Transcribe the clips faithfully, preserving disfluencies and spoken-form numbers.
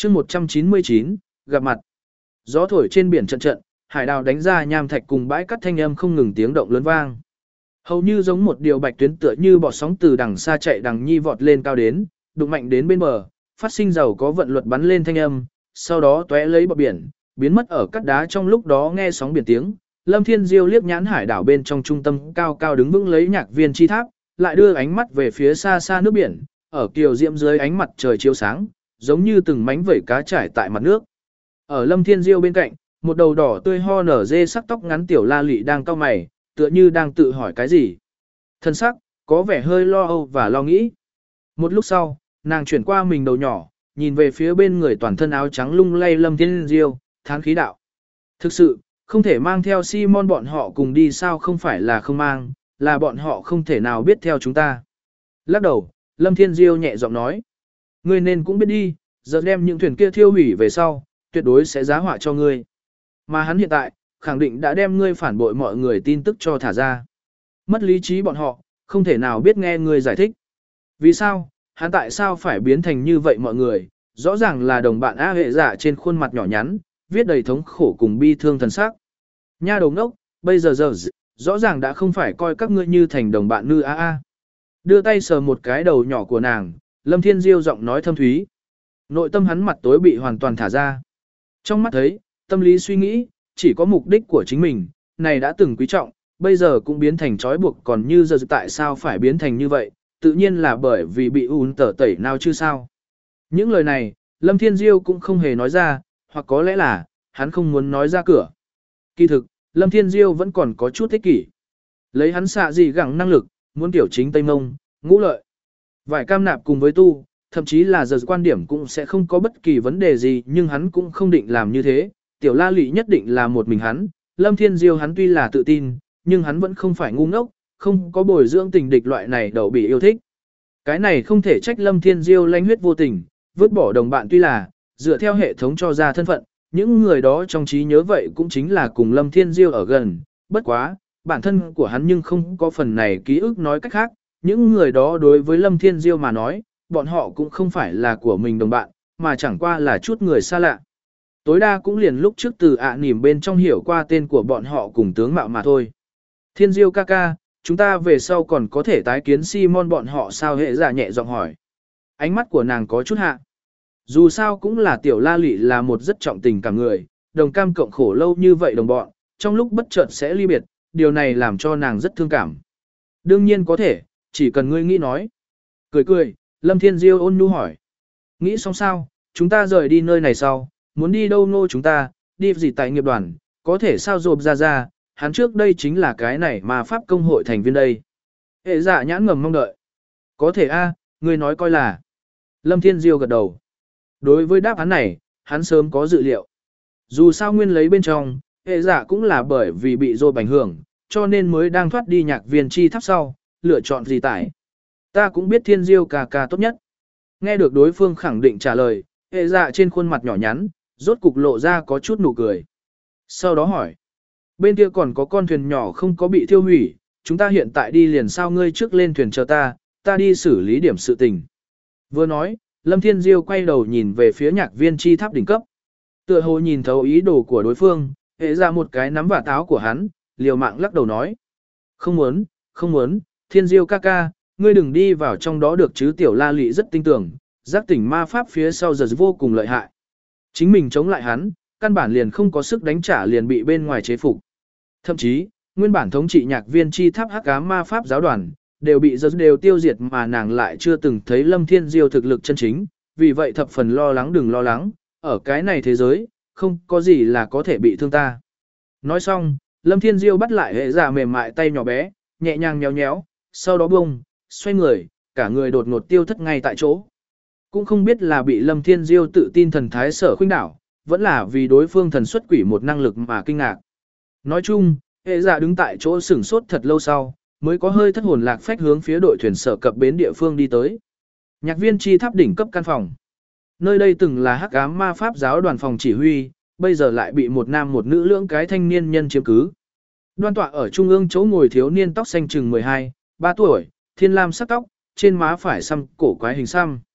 chương một trăm chín mươi chín, gặp mặt. Gió thổi trên biển trận trận, hải đào đánh ra nham thạch cùng bãi cắt thanh âm không ngừng tiếng động lớn vang. Hầu như giống một điều bạch tuyến tựa như bọt sóng từ đằng xa chạy đằng nhi vọt lên cao đến, đụng mạnh đến bên bờ, phát sinh giàu có vận luật bắn lên thanh âm, sau đó tóe lấy bọt biển, biến mất ở cắt đá trong lúc đó nghe sóng biển tiếng. Lâm Thiên Diêu liếc nhãn hải đảo bên trong trung tâm cao cao đứng vững lấy nhạc viên chi tháp, lại đưa ánh mắt về phía xa xa nước biển, ở kiều diễm dưới ánh mặt trời chiếu sáng, giống như từng mánh vẩy cá trải tại mặt nước. Ở Lâm Thiên Diêu bên cạnh, một đầu đỏ tươi ho nở dê sắc tóc ngắn tiểu la lị đang cau mày, tựa như đang tự hỏi cái gì. Thân sắc, có vẻ hơi lo âu và lo nghĩ. Một lúc sau, nàng chuyển qua mình đầu nhỏ, nhìn về phía bên người toàn thân áo trắng lung lay Lâm Thiên Diêu, thán khí đạo. Thực sự, không thể mang theo Simon bọn họ cùng đi sao, không phải là không mang, là bọn họ không thể nào biết theo chúng ta. Lắc đầu, Lâm Thiên Diêu nhẹ giọng nói. Ngươi nên cũng biết đi, giờ đem những thuyền kia thiêu hủy về sau, tuyệt đối sẽ giá họa cho ngươi. Mà hắn hiện tại, khẳng định đã đem ngươi phản bội mọi người tin tức cho thả ra. Mất lý trí bọn họ, không thể nào biết nghe ngươi giải thích. Vì sao, hắn tại sao phải biến thành như vậy mọi người, rõ ràng là đồng bạn A hệ giả trên khuôn mặt nhỏ nhắn, viết đầy thống khổ cùng bi thương thần sắc. Nha đầu ngốc, bây giờ giờ rõ ràng đã không phải coi các ngươi như thành đồng bạn nữ a a. Đưa tay sờ một cái đầu nhỏ của nàng, Lâm Thiên Diêu giọng nói thâm thúy. Nội tâm hắn mặt tối bị hoàn toàn thả ra. Trong mắt thấy, tâm lý suy nghĩ, chỉ có mục đích của chính mình, này đã từng quý trọng, bây giờ cũng biến thành trói buộc, còn như giờ tại sao phải biến thành như vậy, tự nhiên là bởi vì bị ún tở tẩy nào chứ sao. Những lời này, Lâm Thiên Diêu cũng không hề nói ra, hoặc có lẽ là, hắn không muốn nói ra cửa. Kỳ thực, Lâm Thiên Diêu vẫn còn có chút thích kỷ. Lấy hắn xạ gì gẳng năng lực, muốn tiểu chính Tây Mông, ngũ lợi. Vải cam nạp cùng với tu, thậm chí là giờ quan điểm cũng sẽ không có bất kỳ vấn đề gì, nhưng hắn cũng không định làm như thế. Tiểu la lị nhất định là một mình hắn, Lâm Thiên Diêu hắn tuy là tự tin, nhưng hắn vẫn không phải ngu ngốc, không có bồi dưỡng tình địch loại này đậu bị yêu thích. Cái này không thể trách Lâm Thiên Diêu lanh huyết vô tình, vứt bỏ đồng bạn, tuy là, dựa theo hệ thống cho ra thân phận, những người đó trong trí nhớ vậy cũng chính là cùng Lâm Thiên Diêu ở gần, bất quá, bản thân của hắn nhưng không có phần này ký ức, nói cách khác, những người đó đối với Lâm Thiên Diêu mà nói, bọn họ cũng không phải là của mình đồng bạn, mà chẳng qua là chút người xa lạ. Tối đa cũng liền lúc trước từ ạ à nỉm bên trong hiểu qua tên của bọn họ cùng tướng mạo mà thôi. Thiên Diêu ca ca, chúng ta về sau còn có thể tái kiến Simon bọn họ sao, hệ giả nhẹ giọng hỏi. Ánh mắt của nàng có chút hạ. Dù sao cũng là tiểu la lị là một rất trọng tình cả người, đồng cam cộng khổ lâu như vậy đồng bọn, trong lúc bất chợt sẽ ly biệt, điều này làm cho nàng rất thương cảm. Đương nhiên có thể, chỉ cần ngươi nghĩ nói. Cười cười, Lâm Thiên Diêu ôn nhu hỏi. Nghĩ xong sao, chúng ta rời đi nơi này sau, muốn đi đâu nô chúng ta, đi gì tại nghiệp đoàn, có thể sao rộp ra ra, hắn trước đây chính là cái này mà pháp công hội thành viên đây. Hệ dạ nhãn ngầm mong đợi. Có thể a, ngươi nói coi là. Lâm Thiên Diêu gật đầu. Đối với đáp án này, hắn sớm có dự liệu. Dù sao nguyên lấy bên trong, hệ giả cũng là bởi vì bị rộp ảnh hưởng, cho nên mới đang thoát đi nhạc viên chi tháp sau, lựa chọn gì tải. Ta cũng biết Thiên Diêu ca ca tốt nhất. Nghe được đối phương khẳng định trả lời, hệ giả trên khuôn mặt nhỏ nhắn, rốt cục lộ ra có chút nụ cười. Sau đó hỏi, bên kia còn có con thuyền nhỏ không có bị thiêu hủy, chúng ta hiện tại đi liền sao, ngươi trước lên thuyền chờ ta, ta đi xử lý điểm sự tình. Vừa nói, Lâm Thiên Diêu quay đầu nhìn về phía nhạc viên chi tháp đỉnh cấp. Tựa hồ nhìn thấu ý đồ của đối phương, hệ ra một cái nắm vả táo của hắn, liều mạng lắc đầu nói. Không muốn, không muốn, Thiên Diêu ca ca, ngươi đừng đi vào trong đó được chứ, tiểu la lị rất tin tưởng, giác tỉnh ma pháp phía sau giờ vô cùng lợi hại. Chính mình chống lại hắn, căn bản liền không có sức đánh trả, liền bị bên ngoài chế phục. Thậm chí, nguyên bản thống trị nhạc viên chi tháp hắc ám ma pháp giáo đoàn, đều bị giật đều tiêu diệt, mà nàng lại chưa từng thấy Lâm Thiên Diêu thực lực chân chính, vì vậy thập phần lo lắng. Đừng lo lắng, ở cái này thế giới, không có gì là có thể bị thương ta. Nói xong, Lâm Thiên Diêu bắt lại hệ giả mềm mại tay nhỏ bé, nhẹ nhàng nhéo nhéo, sau đó bông, xoay người, cả người đột ngột tiêu thất ngay tại chỗ. Cũng không biết là bị Lâm Thiên Diêu tự tin thần thái sở khuynh đảo, vẫn là vì đối phương thần xuất quỷ một năng lực mà kinh ngạc. Nói chung, hệ giả đứng tại chỗ sửng sốt thật lâu sau, mới có hơi thất hồn lạc phách hướng phía đội thuyền sở cập bến địa phương đi tới. Nhạc viên chi tháp đỉnh cấp căn phòng. Nơi đây từng là hắc ám ma pháp giáo đoàn phòng chỉ huy, bây giờ lại bị một nam một nữ lưỡng cái thanh niên nhân chiếm cứ. Đoan tọa ở trung ương chỗ ngồi thiếu niên tóc xanh chừng mười hai, ba tuổi, thiên lam sắc tóc, trên má phải xăm cổ quái hình xăm.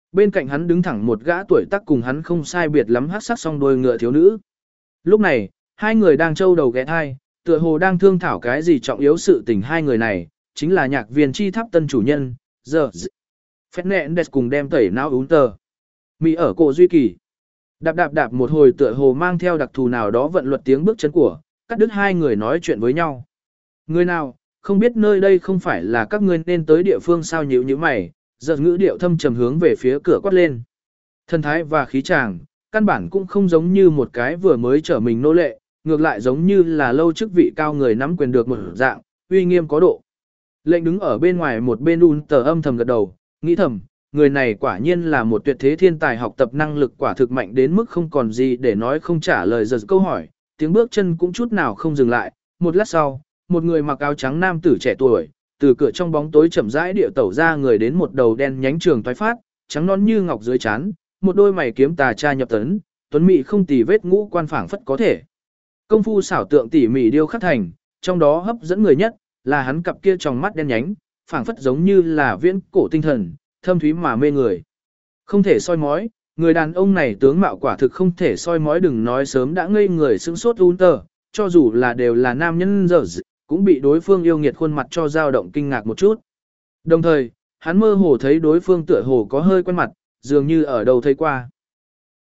Bên cạnh hắn đứng thẳng một gã tuổi tác cùng hắn không sai biệt lắm hắc sắc song đôi ngựa thiếu nữ. Lúc này, hai người đang trâu đầu ghé thai, tựa hồ đang thương thảo cái gì trọng yếu sự tình. Hai người này, chính là nhạc viên chi tháp tân chủ nhân, giờ phép nẹn đẹp cùng đem tẩy não ún tờ. Mỹ ở cổ duy kỳ. Đạp đạp đạp một hồi tựa hồ mang theo đặc thù nào đó vận luật tiếng bước chân của, cắt đứt hai người nói chuyện với nhau. Người nào, không biết nơi đây không phải là các ngươi nên tới địa phương sao nhíu như mày, giật ngữ điệu thâm trầm hướng về phía cửa quát lên. Thân thái và khí chàng, căn bản cũng không giống như một cái vừa mới trở mình nô lệ, ngược lại giống như là lâu chức vị cao người nắm quyền được một dạng, uy nghiêm có độ. Lệnh đứng ở bên ngoài một bên un tờ âm thầm gật đầu, nghĩ thầm, người này quả nhiên là một tuyệt thế thiên tài, học tập năng lực quả thực mạnh đến mức không còn gì để nói, không trả lời giật câu hỏi, tiếng bước chân cũng chút nào không dừng lại. Một lát sau, một người mặc áo trắng nam tử trẻ tuổi, từ cửa trong bóng tối chậm rãi điệu tẩu ra người đến, một đầu đen nhánh trường toái phát, trắng non như ngọc dưới trán, một đôi mày kiếm tà tra nhập tấn, tuấn mỹ không tì vết ngũ quan phảng phất có thể. Công phu xảo tượng tỉ mỉ điêu khắc thành, trong đó hấp dẫn người nhất là hắn cặp kia tròng mắt đen nhánh, phảng phất giống như là viễn cổ tinh thần, thâm thúy mà mê người. Không thể soi mói, người đàn ông này tướng mạo quả thực không thể soi mói, đừng nói sớm đã ngây người sững sốt Hunter, cho dù là đều là nam nhân giờ cũng bị đối phương yêu nghiệt khuôn mặt cho dao động kinh ngạc một chút. Đồng thời, hắn mơ hồ thấy đối phương tựa hồ có hơi quen mặt, dường như ở đâu thấy qua.